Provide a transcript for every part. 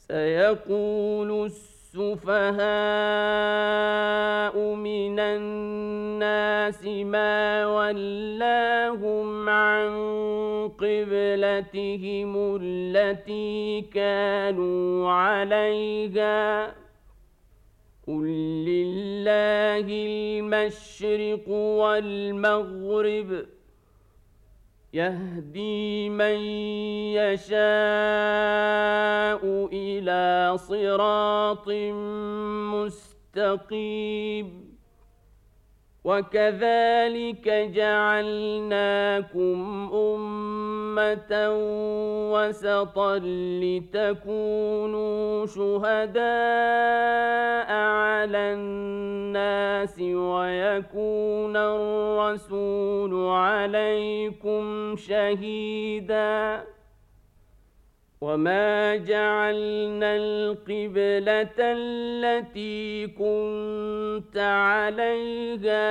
سيقول السفهاء من الناس ما ولاهم عن قبلتهم التي كانوا عليها قل لله المشرق والمغرب يهدي من يشاء إلى صراط مستقيم وكذلك جعلناكم أمة وسطا لتكونوا شهداء على الناس ويكون الرسول عليكم شهيداً وما جعلنا القبلة التي كنت عليها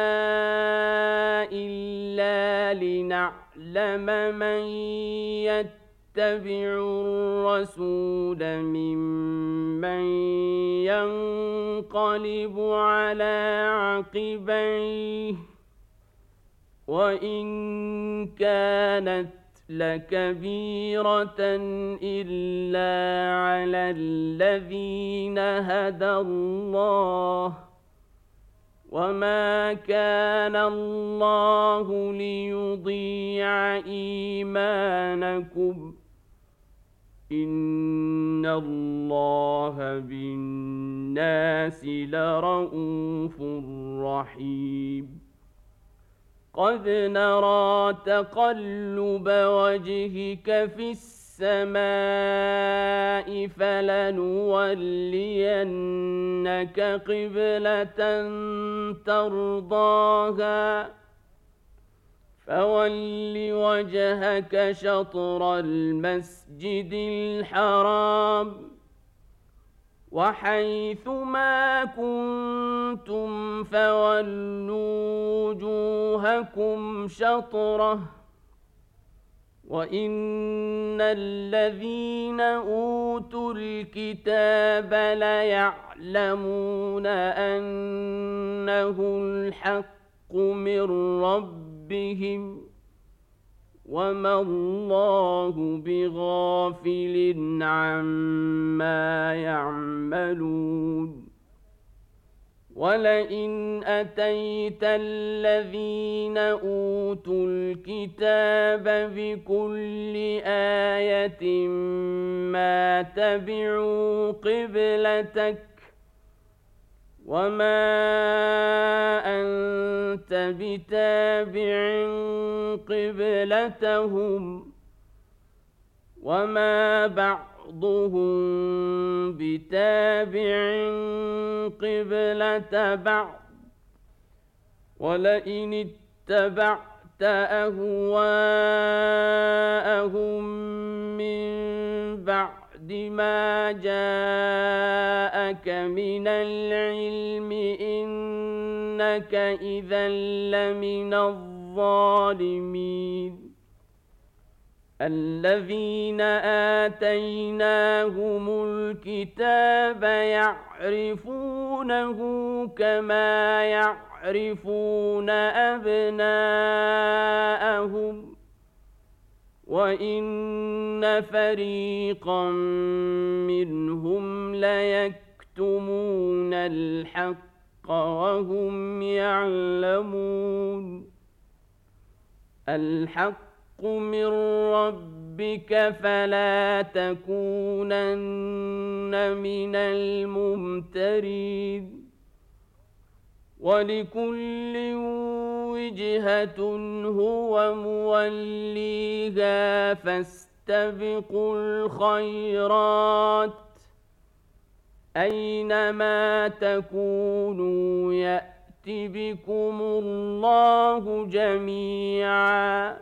إلا لنعلم من يتبع الرسول ممن ينقلب على عقبيه وإن كانت لكبيرة إلا على الذين هدى الله وما كان الله ليضيع إيمانكم إن الله بالناس لرءوف رحيم قد نرى تقلب وجهك في السماء فلنولينك قبلة ترضاها فول وجهك شطر المسجد الحرام وحيث ما كنتم فولوا وجوهكم شطرة وإن الذين أوتوا الكتاب ليعلمون أنه الحق من ربهم وما الله بغافل عما يعملون ولئن أتيت الذين أوتوا الكتاب بكل آية ما تبعوا قبلتك وما أنت بتابع قبلتهم وما بعضهم بتابع قبلة بعض ولئن اتبعت أهواءهم من بعد ما جاءك من العلم إنك إذا لمن الظالمين الذين آتيناهم الكتاب يعرفونه كما يعرفون أبناءهم وإن فريقا منهم ليكتمون الحق وهم يعلمون الحق من ربك فلا تكونن من الممترين ولكل وجهة هو موليها فاستبقوا الخيرات أينما تكونوا يأت بكم الله جميعا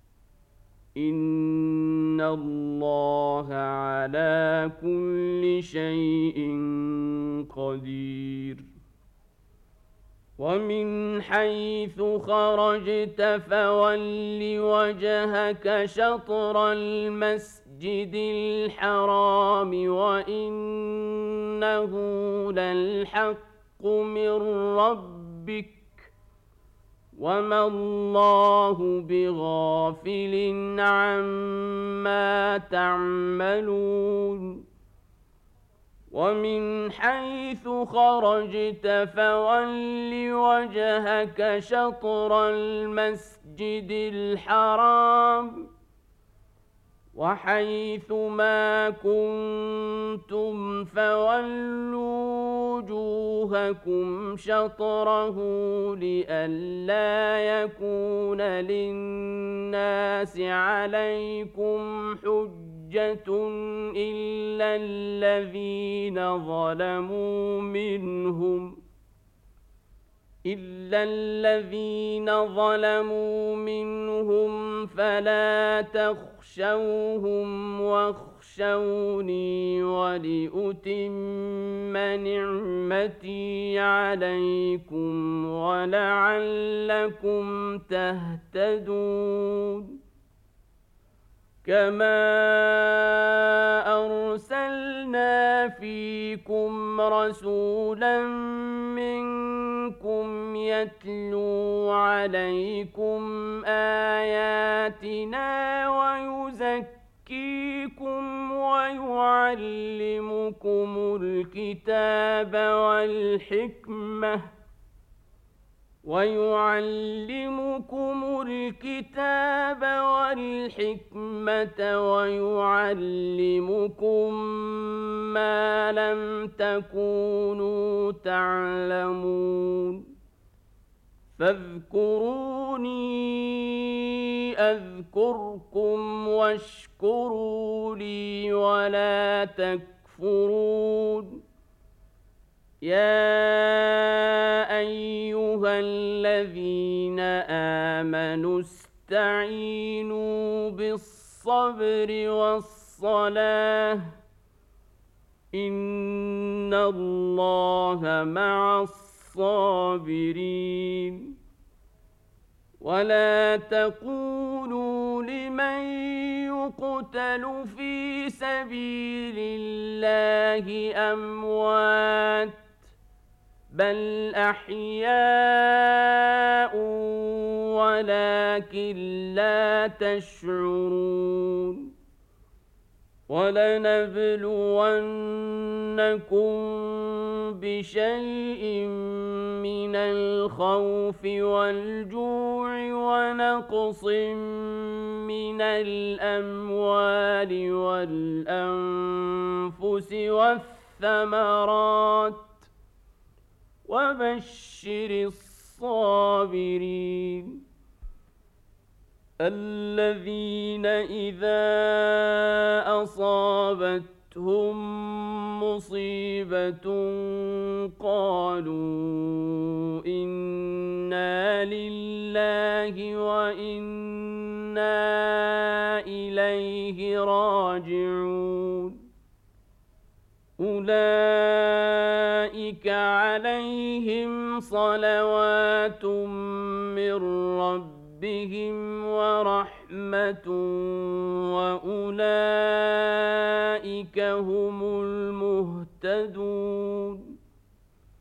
إن الله على كل شيء قدير ومن حيث خرجت فول وجهك شطر المسجد الحرام وإنه للحق من ربك وما الله بغافل عما تعملون ومن حيث خرجت فول وجهك شطر المسجد الحرام وحيث ما كنتم فولوا وجوهكم شطره لئلا يكون للناس عليكم حجة إلا الذين ظلموا منهم فلا تخشوهم واخشوني ولأتم نعمتي عليكم ولعلكم تهتدون كما أرسلنا فيكم رسولا منكم يتلو عليكم آياتنا ويزكيكم ويعلمكم الكتاب والحكمة ويعلمكم ما لم تكونوا تعلمون فاذكروني أذكركم واشكروا لي ولا تكفرون يا أيها الذين آمنوا استعينوا بالصبر والصلاة إن الله مع الصابرين ولا تقولوا لمن يقتل في سبيل الله أموات بل أحياء ولكن لا تشعرون ولنبلونكم بشيء من الخوف والجوع ونقص من الأموال والأنفس والثمرات وبشر الصابرين الذين إذا أصابتهم مصيبة قالوا إنا لله وإنا إليه راجعون أولئك عليهم صلوات من ربهم ورحمة وأولئك هم المهتدون